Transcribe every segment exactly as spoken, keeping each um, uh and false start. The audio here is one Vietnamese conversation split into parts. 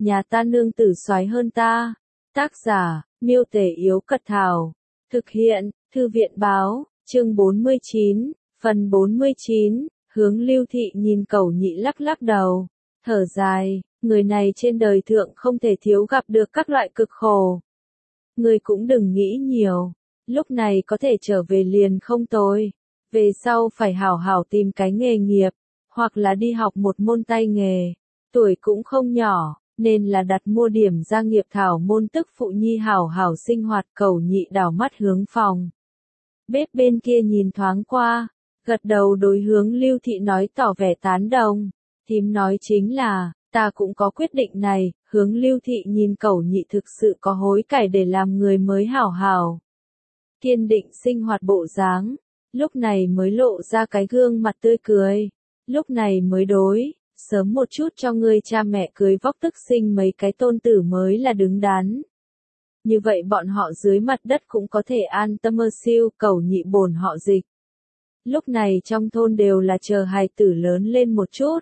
nhà ta nương tử soái hơn ta. Tác giả, Miêu Tể Yếu Cật Thảo. Thực hiện, Thư viện Báo, chương bốn mươi chín, phần bốn mươi chín, Hướng Lưu Thị nhìn Cẩu Nhị lắc lắc đầu, thở dài, người này trên đời thượng không thể thiếu gặp được các loại cực khổ. Người cũng đừng nghĩ nhiều, lúc này có thể trở về liền không tồi, về sau phải hảo hảo tìm cái nghề nghiệp, hoặc là đi học một môn tay nghề, tuổi cũng không nhỏ. Nên là đặt mua điểm gia nghiệp thảo môn tức phụ nhi hảo hảo sinh hoạt. Cẩu Nhị đảo mắt hướng phòng bếp bên kia nhìn thoáng qua, gật đầu đối Hướng Lưu Thị nói tỏ vẻ tán đồng. Thím nói chính là, ta cũng có quyết định này. Hướng Lưu Thị nhìn Cẩu Nhị thực sự có hối cải để làm người mới hảo hảo kiên định sinh hoạt bộ dáng, lúc này mới lộ ra cái gương mặt tươi cười, lúc này mới đối. Sớm một chút cho ngươi cha mẹ cưới vóc tức sinh mấy cái tôn tử mới là đứng đắn. Như vậy bọn họ dưới mặt đất cũng có thể an tâm mơ siêu. Cẩu Nhị bổn họ Dịch. Lúc này trong thôn đều là chờ hài tử lớn lên một chút.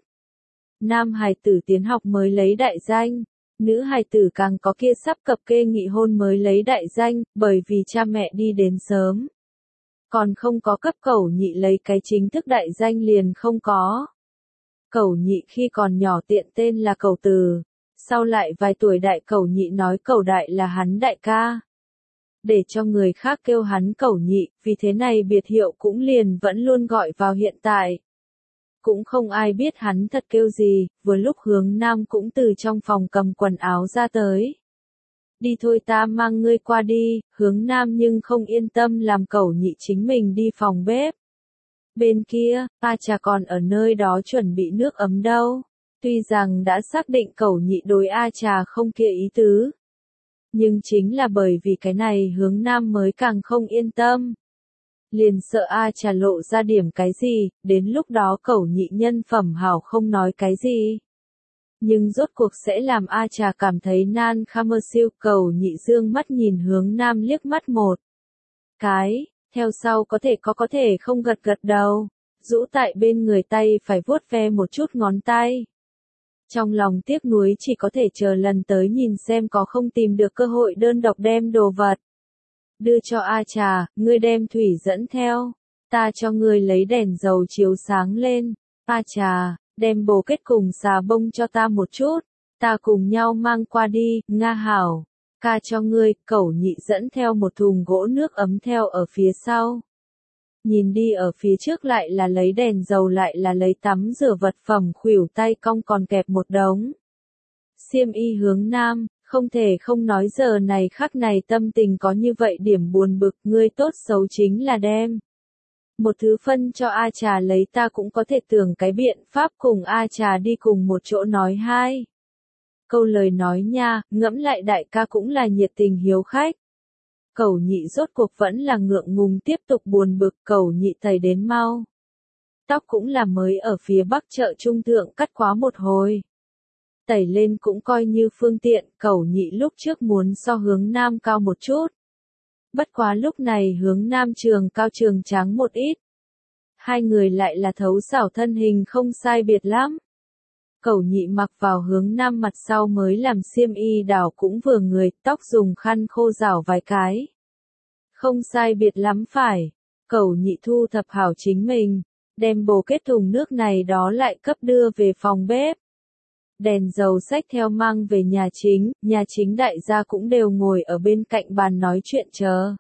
Nam hài tử tiến học mới lấy đại danh, nữ hài tử càng có kia sắp cập kê nghị hôn mới lấy đại danh, bởi vì cha mẹ đi đến sớm. Còn không có cấp Cẩu Nhị lấy cái chính thức đại danh liền không có. Cẩu Nhị khi còn nhỏ tiện tên là Cẩu Từ, sau lại vài tuổi đại Cẩu Nhị nói Cẩu Đại là hắn đại ca. Để cho người khác kêu hắn Cẩu Nhị, vì thế này biệt hiệu cũng liền vẫn luôn gọi vào hiện tại. Cũng không ai biết hắn thật kêu gì. Vừa lúc Hướng Nam cũng từ trong phòng cầm quần áo ra tới. Đi thôi ta mang ngươi qua đi. Hướng Nam nhưng không yên tâm làm Cẩu Nhị chính mình đi phòng bếp. Bên kia, A Trà còn ở nơi đó chuẩn bị nước ấm đâu. Tuy rằng đã xác định Cẩu Nhị đối A Trà không kia ý tứ. Nhưng chính là bởi vì cái này Hướng Nam mới càng không yên tâm. Liền sợ A Trà lộ ra điểm cái gì, đến lúc đó Cẩu Nhị nhân phẩm hảo không nói cái gì. Nhưng rốt cuộc sẽ làm A Trà cảm thấy nan kham mơ siêu. Cẩu Nhị dương mắt nhìn Hướng Nam liếc mắt một cái. Theo sau có thể có có thể không gật gật đầu, rũ tại bên người tay phải vuốt ve một chút ngón tay. Trong lòng tiếc nuối chỉ có thể chờ lần tới nhìn xem có không tìm được cơ hội đơn độc đem đồ vật. Đưa cho A Trà, ngươi đem thủy dẫn theo, ta cho ngươi lấy đèn dầu chiếu sáng lên. A Trà, đem bồ kết cùng xà bông cho ta một chút, ta cùng nhau mang qua đi. Nga hảo. Ca cho ngươi. Cẩu Nhị dẫn theo một thùng gỗ nước ấm theo ở phía sau. Nhìn đi ở phía trước lại là lấy đèn dầu lại là lấy tắm rửa vật phẩm khuỷu tay cong còn kẹp một đống. Xiêm y Hướng Nam, không thể không nói giờ này khắc này tâm tình có như vậy điểm buồn bực. Ngươi tốt xấu chính là đem một thứ phân cho A Trà lấy, ta cũng có thể tưởng cái biện pháp cùng A Trà đi cùng một chỗ nói hai câu lời nói nha. Ngẫm lại đại ca cũng là nhiệt tình hiếu khách. Cẩu Nhị rốt cuộc vẫn là ngượng ngùng tiếp tục buồn bực. Cẩu Nhị tẩy đến mau, tóc cũng là mới ở phía Bắc chợ trung thượng cắt quá một hồi, tẩy lên cũng coi như phương tiện. Cẩu Nhị lúc trước muốn so Hướng Nam cao một chút, bất quá lúc này Hướng Nam trường cao trường trắng một ít, hai người lại là thấu xảo thân hình không sai biệt lắm. Cẩu Nhị mặc vào Hướng Nam mặt sau mới làm xiêm y đảo cũng vừa người, tóc dùng khăn khô rảo vài cái. Không sai biệt lắm phải. Cẩu Nhị thu thập hảo chính mình, đem bồ kết thùng nước này đó lại cấp đưa về phòng bếp. Đèn dầu xách theo mang về nhà chính, nhà chính đại gia cũng đều ngồi ở bên cạnh bàn nói chuyện chờ.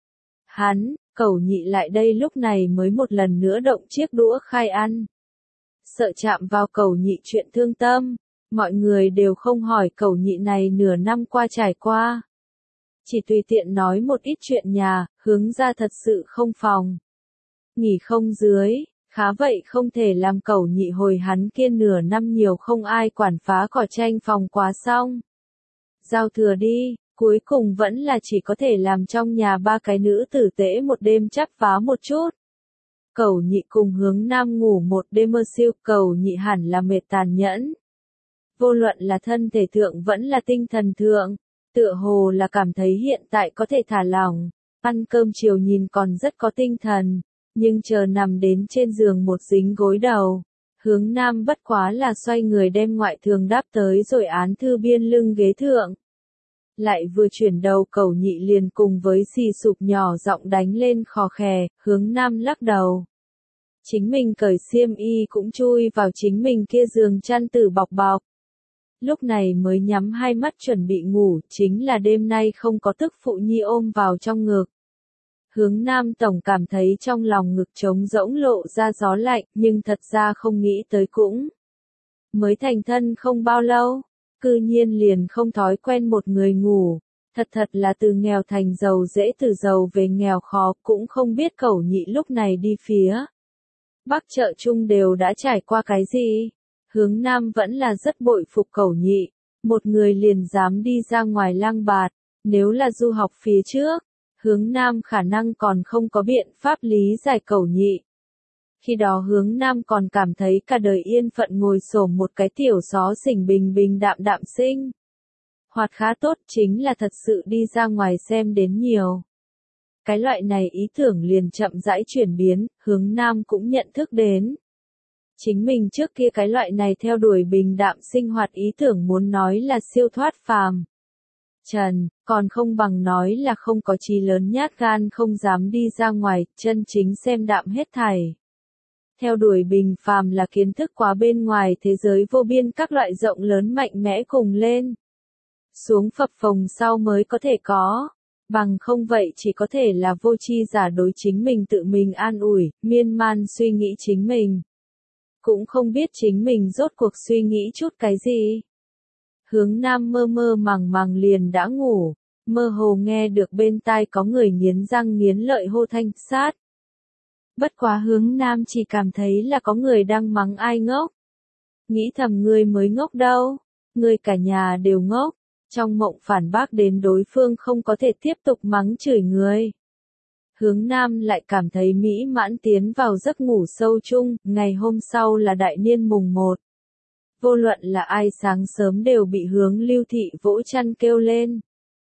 Hắn, Cẩu Nhị lại đây lúc này mới một lần nữa động chiếc đũa khai ăn. Sợ chạm vào Cẩu Nhị chuyện thương tâm, mọi người đều không hỏi Cẩu Nhị này nửa năm qua trải qua. Chỉ tùy tiện nói một ít chuyện nhà. Hướng ra thật sự không phòng nghỉ không dưới, khá vậy không thể làm Cẩu Nhị hồi hắn kia nửa năm nhiều không ai quản phá cỏ tranh phòng quá xong. Giao thừa đi, cuối cùng vẫn là chỉ có thể làm trong nhà ba cái nữ tử tễ một đêm chắp vá một chút. Cẩu Nhị cùng Hướng Nam ngủ một đêm mơ siêu. Cẩu Nhị hẳn là mệt tàn nhẫn, vô luận là thân thể thượng vẫn là tinh thần thượng, tựa hồ là cảm thấy hiện tại có thể thả lỏng, ăn cơm chiều nhìn còn rất có tinh thần, nhưng chờ nằm đến trên giường một dính gối đầu, Hướng Nam bất quá là xoay người đem ngoại thường đáp tới rồi án thư biên lưng ghế thượng. Lại vừa chuyển đầu Cẩu Nhị liền cùng với xì sụp nhỏ giọng đánh lên khò khè, Hướng Nam lắc đầu. Chính mình cởi xiêm y cũng chui vào chính mình kia giường chăn tử bọc bọc. Lúc này mới nhắm hai mắt chuẩn bị ngủ, chính là đêm nay không có tức phụ nhi ôm vào trong ngực. Hướng Nam tổng cảm thấy trong lòng ngực trống rỗng lộ ra gió lạnh, nhưng thật ra không nghĩ tới cũng. Mới thành thân không bao lâu, cư nhiên liền không thói quen một người ngủ, thật thật là từ nghèo thành giàu dễ từ giàu về nghèo khó, cũng không biết Cẩu Nhị lúc này đi phía Bắc chợ chung đều đã trải qua cái gì. Hướng Nam vẫn là rất bội phục Cẩu Nhị, một người liền dám đi ra ngoài lang bạt, nếu là du học phía trước, Hướng Nam khả năng còn không có biện pháp lý giải Cẩu Nhị. Khi đó Hướng Nam còn cảm thấy cả đời yên phận ngồi xổm một cái tiểu xó xỉnh bình bình đạm đạm sinh. Hoạt khá tốt, chính là thật sự đi ra ngoài xem đến nhiều. Cái loại này ý tưởng liền chậm rãi chuyển biến, Hướng Nam cũng nhận thức đến. Chính mình trước kia cái loại này theo đuổi bình đạm sinh hoạt ý tưởng muốn nói là siêu thoát phàm trần, còn không bằng nói là không có chí lớn nhát gan không dám đi ra ngoài, chân chính xem đạm hết thảy. Theo đuổi bình phàm là kiến thức quá bên ngoài thế giới vô biên các loại rộng lớn mạnh mẽ cùng lên. Xuống phập phồng sau mới có thể có. Bằng không vậy chỉ có thể là vô tri giả đối chính mình tự mình an ủi, miên man suy nghĩ chính mình. Cũng không biết chính mình rốt cuộc suy nghĩ chút cái gì. Hướng Nam mơ mơ màng màng liền đã ngủ, mơ hồ nghe được bên tai có người nghiến răng nghiến lợi hô thanh sát. Bất quá Hướng Nam chỉ cảm thấy là có người đang mắng ai ngốc. Nghĩ thầm người mới ngốc đâu, người cả nhà đều ngốc. Trong mộng phản bác đến đối phương không có thể tiếp tục mắng chửi người. Hướng Nam lại cảm thấy mỹ mãn tiến vào giấc ngủ sâu chung, ngày hôm sau là đại niên mùng một. Vô luận là ai sáng sớm đều bị Hướng Lưu Thị vỗ chăn kêu lên.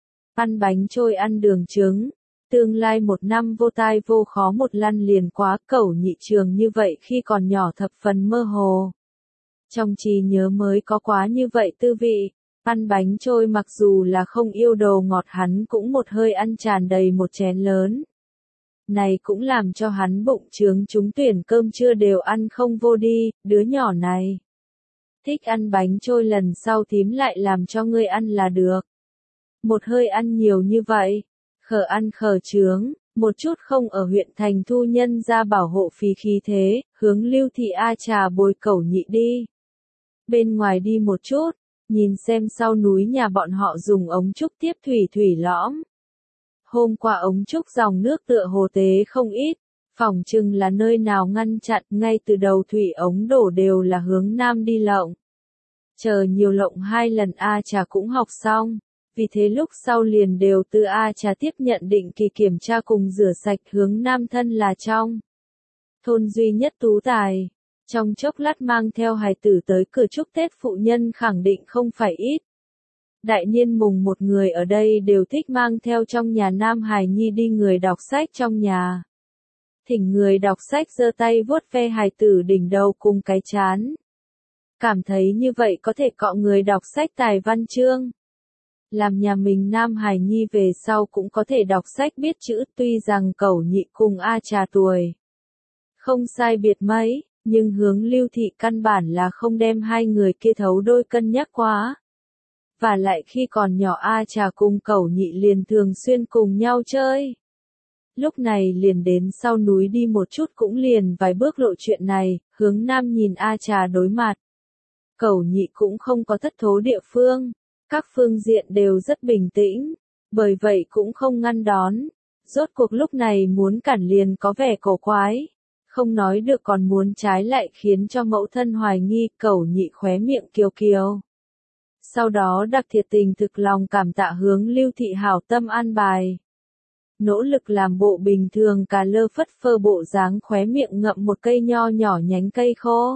Ăn bánh trôi ăn đường trứng, tương lai một năm vô tai vô khó một lăn liền quá. Cẩu Nhị trường như vậy khi còn nhỏ thập phần mơ hồ. Trong trí nhớ mới có quá như vậy tư vị. Ăn bánh trôi mặc dù là không yêu đồ ngọt hắn cũng một hơi ăn tràn đầy một chén lớn. Này cũng làm cho hắn bụng trướng trúng tuyển cơm trưa đều ăn không vô đi, đứa nhỏ này. Thích ăn bánh trôi lần sau thím lại làm cho ngươi ăn là được. Một hơi ăn nhiều như vậy, khờ ăn khờ trướng, một chút không ở huyện thành thu nhân ra bảo hộ phí khí thế, Hướng Lưu Thị a trà bồi Cẩu Nhị đi. Bên ngoài đi một chút. Nhìn xem sau núi nhà bọn họ dùng ống trúc tiếp thủy thủy lõm. Hôm qua ống trúc dòng nước tựa hồ tế không ít, phỏng chừng là nơi nào ngăn chặn, ngay từ đầu thủy ống đổ đều là Hướng Nam đi lộng. Chờ nhiều lộng hai lần A Trà cũng học xong, vì thế lúc sau liền đều từ A Trà tiếp nhận định kỳ kiểm tra cùng rửa sạch. Hướng Nam thân là trong thôn duy nhất tú tài. Trong chốc lát mang theo hài tử tới cửa chúc Tết phụ nhân khẳng định không phải ít. Đại niên mùng một người ở đây đều thích mang theo trong nhà nam hài nhi đi người đọc sách trong nhà. Thỉnh người đọc sách giơ tay vuốt ve hài tử đỉnh đầu cùng cái chán. Cảm thấy như vậy có thể cọ người đọc sách tài văn chương. Làm nhà mình nam hài nhi về sau cũng có thể đọc sách biết chữ, tuy rằng Cẩu Nhị cùng A Trà tuổi không sai biệt mấy. Nhưng Hướng Lưu Thị căn bản là không đem hai người kia thấu đôi cân nhắc quá. Và lại khi còn nhỏ A Trà cùng Cẩu Nhị liền thường xuyên cùng nhau chơi. Lúc này liền đến sau núi đi một chút cũng liền vài bước lộ chuyện này, Hướng Nam nhìn A Trà đối mặt. Cẩu Nhị cũng không có thất thố địa phương, các phương diện đều rất bình tĩnh, bởi vậy cũng không ngăn đón. Rốt cuộc lúc này muốn cản liền có vẻ cổ quái. Không nói được còn muốn trái lại khiến cho mẫu thân hoài nghi. Cẩu Nhị khóe miệng kiều kiều. Sau đó đặc thiệt tình thực lòng cảm tạ Hướng Lưu Thị hảo tâm an bài. Nỗ lực làm bộ bình thường cà lơ phất phơ bộ dáng, khóe miệng ngậm một cây nho nhỏ nhánh cây khô.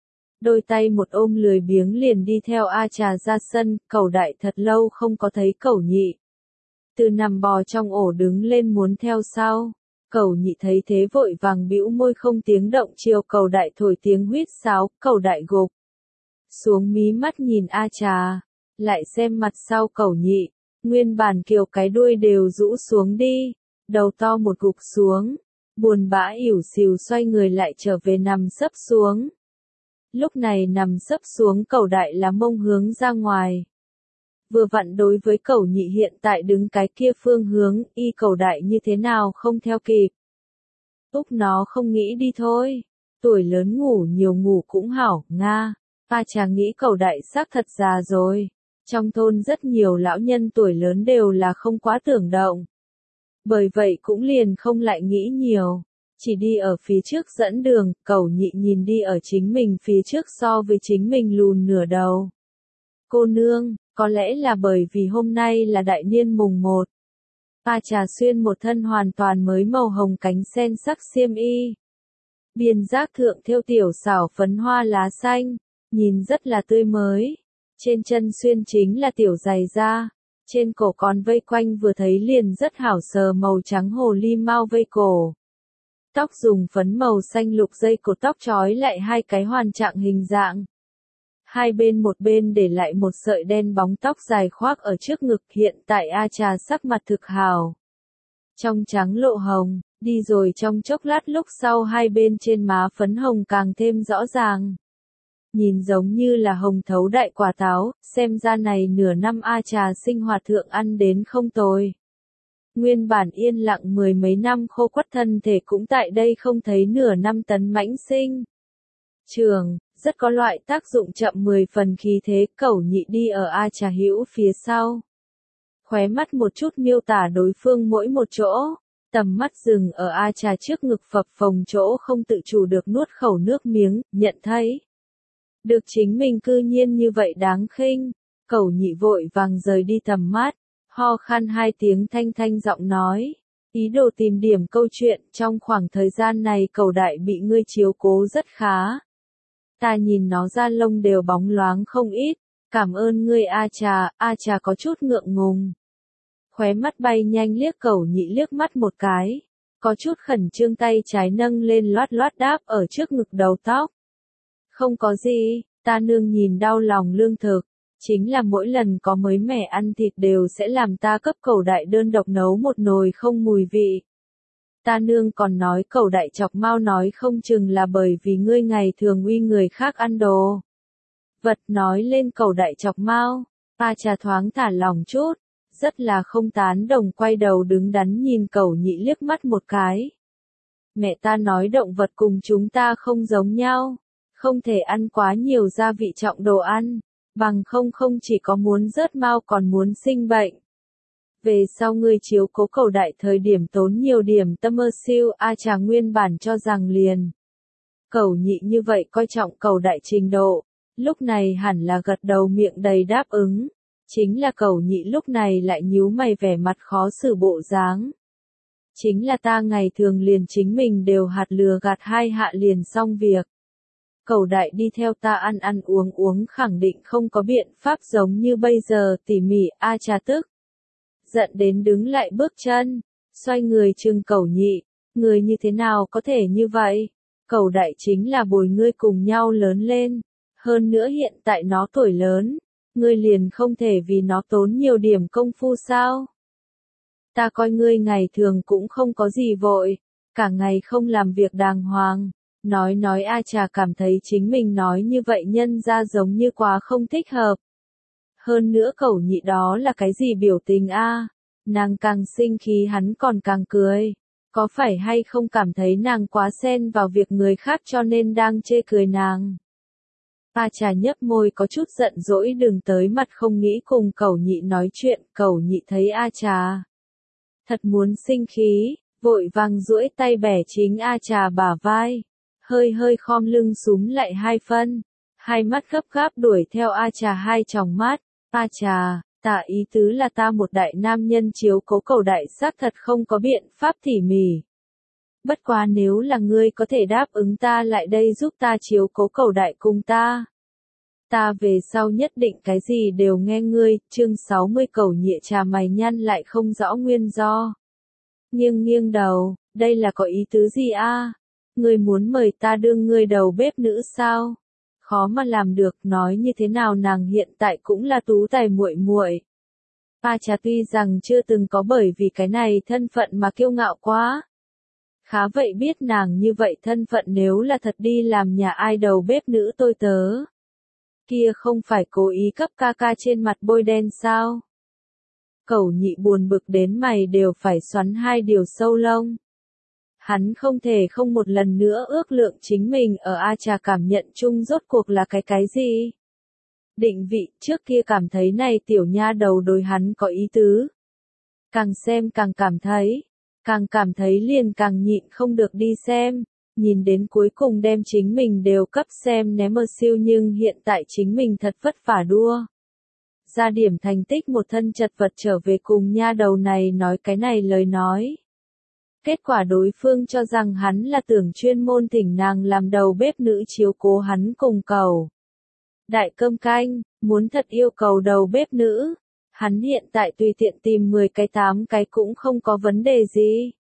Đôi tay một ôm lười biếng liền đi theo A Trà ra sân. Cẩu Đại thật lâu không có thấy Cẩu Nhị. Từ nằm bò trong ổ đứng lên muốn theo sau. Cẩu Nhị thấy thế vội vàng bĩu môi không tiếng động chiều Cẩu Đại thổi tiếng huýt sáo, Cẩu Đại gục xuống mí mắt nhìn A Trà, lại xem mặt sau Cẩu Nhị, nguyên bản kiều cái đuôi đều rũ xuống đi, đầu to một gục xuống, buồn bã ỉu xìu xoay người lại trở về nằm sấp xuống. Lúc này nằm sấp xuống Cẩu Đại là mông hướng ra ngoài. Vừa vặn đối với Cẩu Nhị hiện tại đứng cái kia phương hướng, y Cẩu Đại như thế nào không theo kịp. Úc nó không nghĩ đi thôi, tuổi lớn ngủ nhiều ngủ cũng hảo, nga. A Trà nghĩ Cẩu Đại xác thật già rồi. Trong thôn rất nhiều lão nhân tuổi lớn đều là không quá tưởng động. Bởi vậy cũng liền không lại nghĩ nhiều. Chỉ đi ở phía trước dẫn đường, Cẩu Nhị nhìn đi ở chính mình phía trước so với chính mình lùn nửa đầu. Cô nương, có lẽ là bởi vì hôm nay là đại niên mùng một. A Trà xuyên một thân hoàn toàn mới màu hồng cánh sen sắc xiêm y. Biên giác thượng thêu tiểu xảo phấn hoa lá xanh, nhìn rất là tươi mới. Trên chân xuyên chính là tiểu giày da, trên cổ còn vây quanh vừa thấy liền rất hảo sờ màu trắng hồ ly mau vây cổ. Tóc dùng phấn màu xanh lục dây cột tóc trói lại hai cái hoàn trạng hình dạng. Hai bên một bên để lại một sợi đen bóng tóc dài khoác ở trước ngực, hiện tại A Trà sắc mặt thực hào. Trong trắng lộ hồng, đi rồi trong chốc lát lúc sau hai bên trên má phấn hồng càng thêm rõ ràng. Nhìn giống như là hồng thấu đại quả táo, xem ra này nửa năm A Trà sinh hoạt thượng ăn đến không tồi. Nguyên bản yên lặng mười mấy năm khô quắt thân thể cũng tại đây không thấy nửa năm tấn mãnh sinh. Trường, rất có loại tác dụng chậm mười phần khí thế. Cẩu Nhị đi ở A Trà hữu phía sau. Khóe mắt một chút miêu tả đối phương mỗi một chỗ, tầm mắt dừng ở A Trà trước ngực phập phồng chỗ không tự chủ được nuốt khẩu nước miếng, nhận thấy. Được chính mình cư nhiên như vậy đáng khinh, Cẩu Nhị vội vàng rời đi tầm mắt, ho khan hai tiếng thanh thanh giọng nói, ý đồ tìm điểm câu chuyện, trong khoảng thời gian này Cẩu Đại bị ngươi chiếu cố rất khá. Ta nhìn nó da lông đều bóng loáng không ít, cảm ơn ngươi A Trà. A Trà có chút ngượng ngùng. Khóe mắt bay nhanh liếc Cẩu Nhị liếc mắt một cái, có chút khẩn trương tay trái nâng lên loát loát đáp ở trước ngực đầu tóc. Không có gì, ta nương nhìn đau lòng lương thực, chính là mỗi lần có mới mẻ ăn thịt đều sẽ làm ta cấp Cẩu Đại đơn độc nấu một nồi không mùi vị. Ta nương còn nói Cẩu Đại chọc mau nói không chừng là bởi vì ngươi ngày thường uy người khác ăn đồ vật, nói lên Cẩu Đại chọc mau. A Trà thoáng thả lòng chút, rất là không tán đồng, quay đầu đứng đắn nhìn Cẩu Nhị liếc mắt một cái. Mẹ ta nói động vật cùng chúng ta không giống nhau, không thể ăn quá nhiều gia vị trọng đồ ăn, bằng không không chỉ có muốn rớt mau còn muốn sinh bệnh. Về sau ngươi chiếu cố Cẩu Đại thời điểm tốn nhiều điểm tâm ơ siêu. A Trà nguyên bản cho rằng liền Cẩu Nhị như vậy coi trọng Cẩu Đại trình độ, lúc này hẳn là gật đầu miệng đầy đáp ứng. Chính là Cẩu Nhị lúc này lại nhíu mày vẻ mặt khó xử bộ dáng. Chính là ta ngày thường liền chính mình đều hạt lừa gạt hai hạ liền xong việc. Cẩu Đại đi theo ta ăn ăn uống uống khẳng định không có biện pháp giống như bây giờ tỉ mỉ. A Trà tức giận đến đứng lại bước chân, xoay người trừng Cẩu Nhị, người như thế nào có thể như vậy? Cẩu Đại chính là bồi ngươi cùng nhau lớn lên, hơn nữa hiện tại nó tuổi lớn, ngươi liền không thể vì nó tốn nhiều điểm công phu sao? Ta coi ngươi ngày thường cũng không có gì vội, cả ngày không làm việc đàng hoàng. Nói nói A Trà cảm thấy chính mình nói như vậy nhân ra giống như quá không thích hợp. Hơn nữa Cẩu Nhị đó là cái gì biểu tình a? Nàng càng sinh khí hắn còn càng cười. Có phải hay không cảm thấy nàng quá xen vào việc người khác cho nên đang chê cười nàng? A Trà nhấp môi có chút giận dỗi đừng tới mặt không nghĩ cùng Cẩu Nhị nói chuyện. Cẩu Nhị thấy A Trà thật muốn sinh khí, vội vàng duỗi tay bẻ chính A Trà bả vai, hơi hơi khom lưng súm lại hai phân, hai mắt gấp gáp đuổi theo A Trà hai tròng mắt. A Trà, ta ý tứ là ta một đại nam nhân chiếu cố Cẩu Đại xác thật không có biện pháp tỉ mỉ. Bất quá nếu là ngươi có thể đáp ứng ta lại đây giúp ta chiếu cố Cẩu Đại cùng ta, ta về sau nhất định cái gì đều nghe ngươi. Chương sáu mươi Cẩu Nhị Trà mày nhăn lại không rõ nguyên do, nghiêng nghiêng đầu, Đây là có ý tứ gì a? Ngươi muốn mời ta đương ngươi đầu bếp nữ sao? Khó mà làm được, nói như thế nào nàng hiện tại cũng là tú tài muội muội. A Trà tuy rằng chưa từng có bởi vì cái này thân phận mà kiêu ngạo quá. Khá vậy biết nàng như vậy thân phận nếu là thật đi làm nhà ai đầu bếp nữ tôi tớ. Kia không phải cố ý cấp ca ca trên mặt bôi đen sao? Cẩu Nhị buồn bực đến mày đều phải xoắn hai điều sâu lông. Hắn không thể không một lần nữa ước lượng chính mình ở A Trà cảm nhận chung rốt cuộc là cái cái gì. Định vị trước kia cảm thấy này tiểu nha đầu đối hắn có ý tứ. Càng xem càng cảm thấy, càng cảm thấy liền càng nhịn không được đi xem, nhìn đến cuối cùng đem chính mình đều cấp xem ném mơ siêu nhưng hiện tại chính mình thật vất vả đua. Ra điểm thành tích một thân chật vật trở về cùng nha đầu này nói cái này lời nói. Kết quả đối phương cho rằng hắn là tưởng chuyên môn thỉnh nàng làm đầu bếp nữ chiếu cố hắn cùng cầu. Đại cơm canh, muốn thật yêu cầu đầu bếp nữ. Hắn hiện tại tùy tiện tìm mười cái tám cái cũng không có vấn đề gì.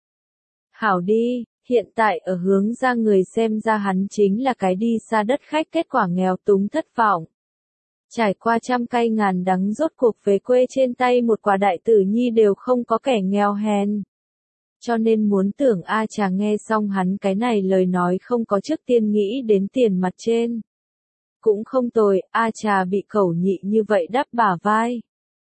Hảo đi, hiện tại ở hướng ra người xem ra hắn chính là cái đi xa đất khách kết quả nghèo túng thất vọng. Trải qua trăm cay ngàn đắng rốt cuộc về quê trên tay một quả đại tử nhi đều không có kẻ nghèo hèn. Cho nên muốn tưởng A Trà nghe xong hắn cái này lời nói không có trước tiên nghĩ đến tiền mặt trên. Cũng không tồi, A Trà bị Cẩu Nhị như vậy đắp bả vai.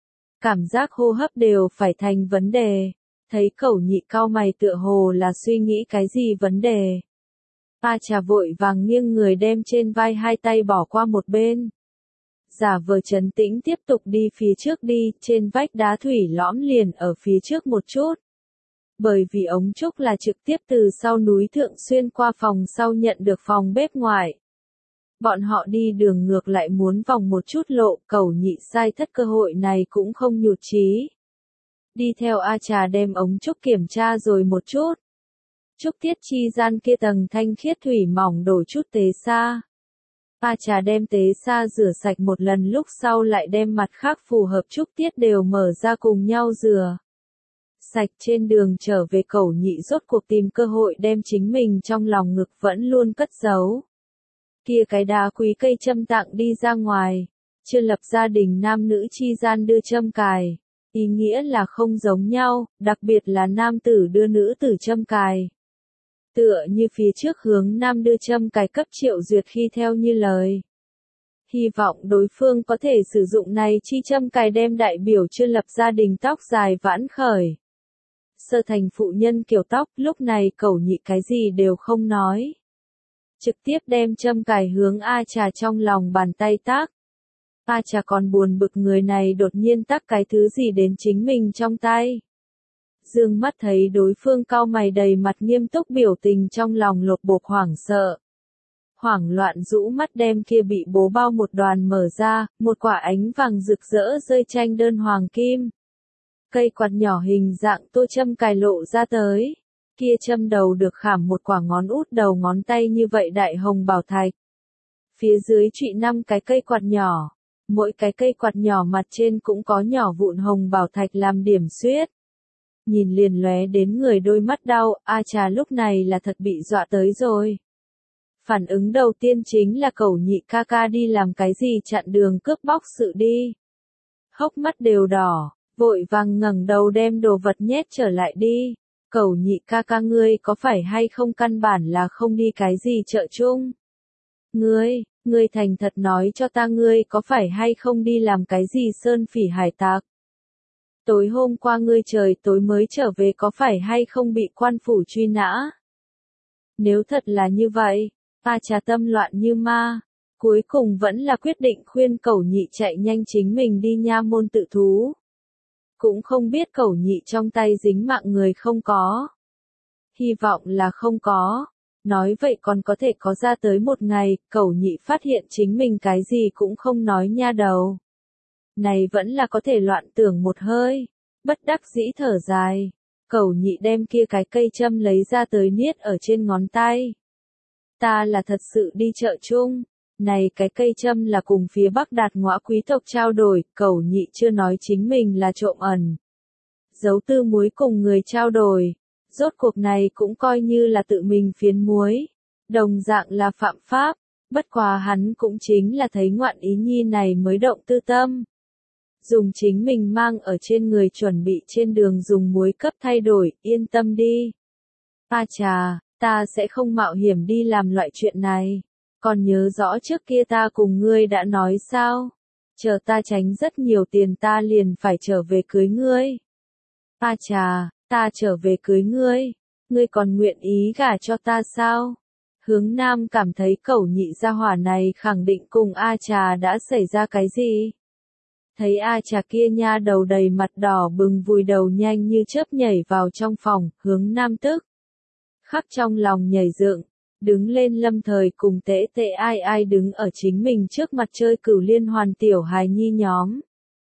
Cảm giác hô hấp đều phải thành vấn đề. Thấy Cẩu Nhị cau mày tựa hồ là suy nghĩ cái gì vấn đề. A Trà vội vàng nghiêng người đem trên vai hai tay bỏ qua một bên. Giả vờ trấn tĩnh tiếp tục đi phía trước đi, trên vách đá thủy lõm liền ở phía trước một chút. Bởi vì ống trúc là trực tiếp từ sau núi thượng xuyên qua phòng sau nhận được phòng bếp ngoài. Bọn họ đi đường ngược lại muốn vòng một chút lộ, Cẩu Nhị sai thất cơ hội này cũng không nhụt chí. Đi theo A Trà đem ống trúc kiểm tra rồi một chút. Trúc tiết chi gian kia tầng thanh khiết thủy mỏng đổ chút tế sa. A Trà đem tế sa rửa sạch một lần lúc sau lại đem mặt khác phù hợp trúc tiết đều mở ra cùng nhau rửa. Sạch trên đường trở về Cẩu Nhị rốt cuộc tìm cơ hội đem chính mình trong lòng ngực vẫn luôn cất giấu. Kia cái đá quý cây châm tặng đi ra ngoài, chưa lập gia đình nam nữ chi gian đưa châm cài, ý nghĩa là không giống nhau, đặc biệt là nam tử đưa nữ tử châm cài. Tựa như phía trước hướng nam đưa châm cài cấp Triệu Duyệt khi theo như lời. Hy vọng đối phương có thể sử dụng này chi châm cài đem đại biểu chưa lập gia đình tóc dài vãn khởi. Sơ thành phụ nhân kiểu tóc, lúc này Cẩu Nhị cái gì đều không nói. Trực tiếp đem châm cài hướng A Trà trong lòng bàn tay tác. A Trà còn buồn bực người này đột nhiên tác cái thứ gì đến chính mình trong tay. Dương mắt thấy đối phương cau mày đầy mặt nghiêm túc biểu tình trong lòng lột bột hoảng sợ. Hoảng loạn rũ mắt đem kia bị bố bao một đoàn mở ra, một quả ánh vàng rực rỡ rơi tranh đơn hoàng kim. Cây quạt nhỏ hình dạng tô châm cài lộ ra tới. Kia châm đầu được khảm một quả ngón út đầu ngón tay như vậy đại hồng bảo thạch. Phía dưới trụy năm cái cây quạt nhỏ. Mỗi cái cây quạt nhỏ mặt trên cũng có nhỏ vụn hồng bảo thạch làm điểm xuyết. Nhìn liền lóe đến người đôi mắt đau, A Trà lúc này là thật bị dọa tới rồi. Phản ứng đầu tiên chính là Cẩu Nhị ca ca đi làm cái gì chặn đường cướp bóc sự đi. Hốc mắt đều đỏ, vội vàng ngẩng đầu đem đồ vật nhét trở lại đi. Cẩu Nhị ca ca ngươi có phải hay không căn bản là không đi cái gì chợ chung? Ngươi, ngươi thành thật nói cho ta ngươi có phải hay không đi làm cái gì sơn phỉ hải tặc? Tối hôm qua ngươi trời tối mới trở về có phải hay không bị quan phủ truy nã? Nếu thật là như vậy, A Trà tâm loạn như ma, cuối cùng vẫn là quyết định khuyên Cẩu Nhị chạy nhanh chính mình đi nha môn tự thú. Cũng không biết Cẩu Nhị trong tay dính mạng người không có. Hy vọng là không có. Nói vậy còn có thể có ra tới một ngày, Cẩu Nhị phát hiện chính mình cái gì cũng không nói nha đầu. Này vẫn là có thể loạn tưởng một hơi. Bất đắc dĩ thở dài. Cẩu Nhị đem kia cái cây châm lấy ra tới niết ở trên ngón tay. Ta là thật sự đi chợ chung. Này cái cây châm là cùng phía Bắc Đạt ngõa quý tộc trao đổi, Cẩu Nhị chưa nói chính mình là trộm ẩn. Giấu tư muối cùng người trao đổi. Rốt cuộc này cũng coi như là tự mình phiến muối. Đồng dạng là phạm pháp, bất quá hắn cũng chính là thấy ngoạn ý nhi này mới động tư tâm. Dùng chính mình mang ở trên người chuẩn bị trên đường dùng muối cấp thay đổi, yên tâm đi. A chà, ta sẽ không mạo hiểm đi làm loại chuyện này. Còn nhớ rõ trước kia ta cùng ngươi đã nói sao? Chờ ta tránh rất nhiều tiền ta liền phải trở về cưới ngươi. A chà, ta trở về cưới ngươi, ngươi còn nguyện ý gả cho ta sao? Hướng Nam cảm thấy cẩu nhị gia hỏa này khẳng định cùng A Trà đã xảy ra cái gì. Thấy A Trà kia nha đầu đầy mặt đỏ bừng vùi đầu nhanh như chớp nhảy vào trong phòng, Hướng Nam tức khắc trong lòng nhảy dựng, đứng lên lâm thời cùng tễ tệ ai ai đứng ở chính mình trước mặt chơi cửu liên hoàn tiểu hài nhi nhóm.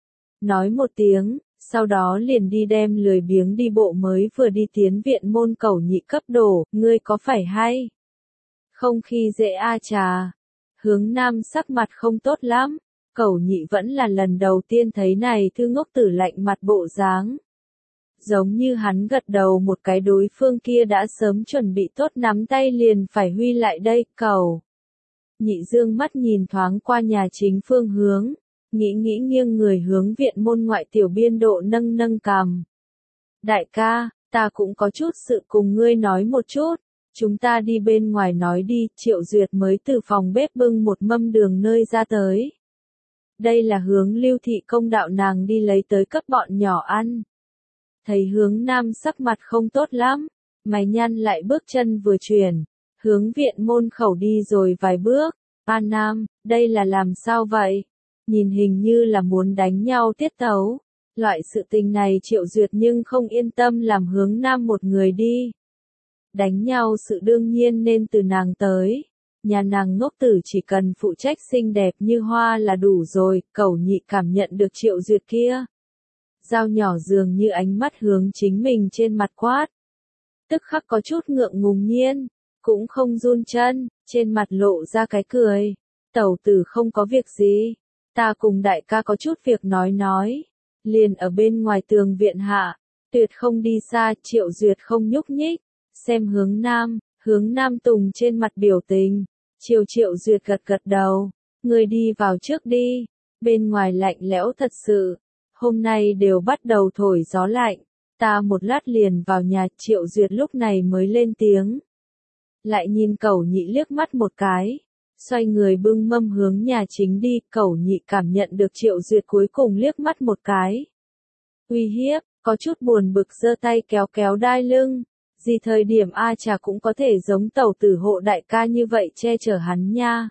Nói một tiếng, sau đó liền đi đem lười biếng đi bộ mới vừa đi tiến viện môn cẩu nhị cấp đổ, ngươi có phải hay? Không khi dễ A Trà. Hướng Nam sắc mặt không tốt lắm, cẩu nhị vẫn là lần đầu tiên thấy này thư ngốc tử lạnh mặt bộ dáng. Giống như hắn gật đầu một cái đối phương kia đã sớm chuẩn bị tốt nắm tay liền phải huy lại đây, cẩu. Nhị dương mắt nhìn thoáng qua nhà chính phương hướng, nghĩ nghĩ nghiêng người hướng viện môn ngoại tiểu biên độ nâng nâng cằm. Đại ca, ta cũng có chút sự cùng ngươi nói một chút. Chúng ta đi bên ngoài nói đi, Triệu Duyệt mới từ phòng bếp bưng một mâm đường nơi ra tới. Đây là hướng Lưu thị công đạo nàng đi lấy tới cấp bọn nhỏ ăn. Thấy Hướng Nam sắc mặt không tốt lắm, mày nhăn lại bước chân vừa chuyển, hướng viện môn khẩu đi rồi vài bước. A Nam, đây là làm sao vậy? Nhìn hình như là muốn đánh nhau tiết tấu. Loại sự tình này Triệu Duyệt nhưng không yên tâm làm Hướng Nam một người đi. Đánh nhau sự đương nhiên nên từ nàng tới. Nhà nàng ngốc tử chỉ cần phụ trách xinh đẹp như hoa là đủ rồi, cẩu nhị cảm nhận được Triệu Duyệt kia. Dao nhỏ dường như ánh mắt hướng chính mình trên mặt quát. Tức khắc có chút ngượng ngùng nhiên, cũng không run chân, trên mặt lộ ra cái cười. Tẩu tử không có việc gì, ta cùng đại ca có chút việc nói nói. Liền ở bên ngoài tường viện hạ, tuyệt không đi xa, Triệu Duyệt không nhúc nhích. Xem Hướng Nam, Hướng Nam Tùng trên mặt biểu tình, Triệu Triệu Duyệt gật gật đầu, người đi vào trước đi, bên ngoài lạnh lẽo thật sự, hôm nay đều bắt đầu thổi gió lạnh, ta một lát liền vào nhà. Triệu Duyệt lúc này mới lên tiếng, lại nhìn cẩu nhị liếc mắt một cái, xoay người bưng mâm hướng nhà chính đi. Cẩu nhị cảm nhận được Triệu Duyệt cuối cùng liếc mắt một cái, uy hiếp, có chút buồn bực giơ tay kéo kéo đai lưng. Gì thời điểm A Trà cũng có thể giống tẩu tử hộ đại ca như vậy che chở hắn nha.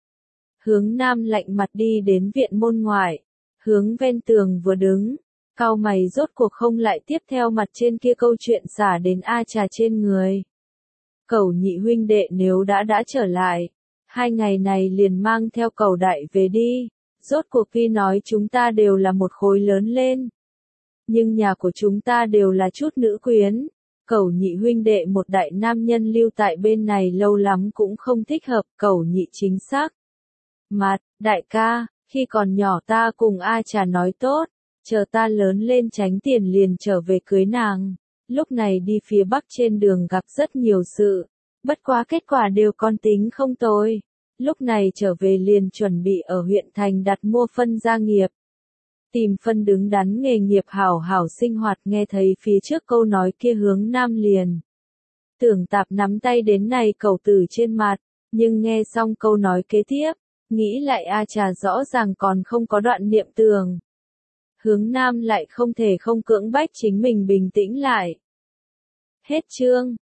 Hướng Nam lạnh mặt đi đến viện môn ngoài, hướng ven tường vừa đứng, cau mày rốt cuộc không lại tiếp theo mặt trên kia câu chuyện xả đến A Trà trên người. Cẩu nhị huynh đệ nếu đã đã trở lại, hai ngày này liền mang theo cẩu đại về đi, rốt cuộc khi nói chúng ta đều là một khối lớn lên. Nhưng nhà của chúng ta đều là chút nữ quyến. Cẩu nhị huynh đệ một đại nam nhân lưu tại bên này lâu lắm cũng không thích hợp. Cẩu nhị chính xác. Mặt, đại ca, khi còn nhỏ ta cùng A Trà nói tốt, chờ ta lớn lên tránh tiền liền trở về cưới nàng. Lúc này đi phía bắc trên đường gặp rất nhiều sự, bất quá kết quả đều con tính không tồi. Lúc này trở về liền chuẩn bị ở huyện thành đặt mua phân gia nghiệp. Tìm phân đứng đắn nghề nghiệp hảo hảo sinh hoạt. Nghe thấy phía trước câu nói kia Hướng Nam liền tưởng tạp nắm tay đến này cẩu tử trên mặt, nhưng nghe xong câu nói kế tiếp, nghĩ lại A Trà rõ ràng còn không có đoạn niệm tường. Hướng Nam lại không thể không cưỡng bách chính mình bình tĩnh lại. Hết chương.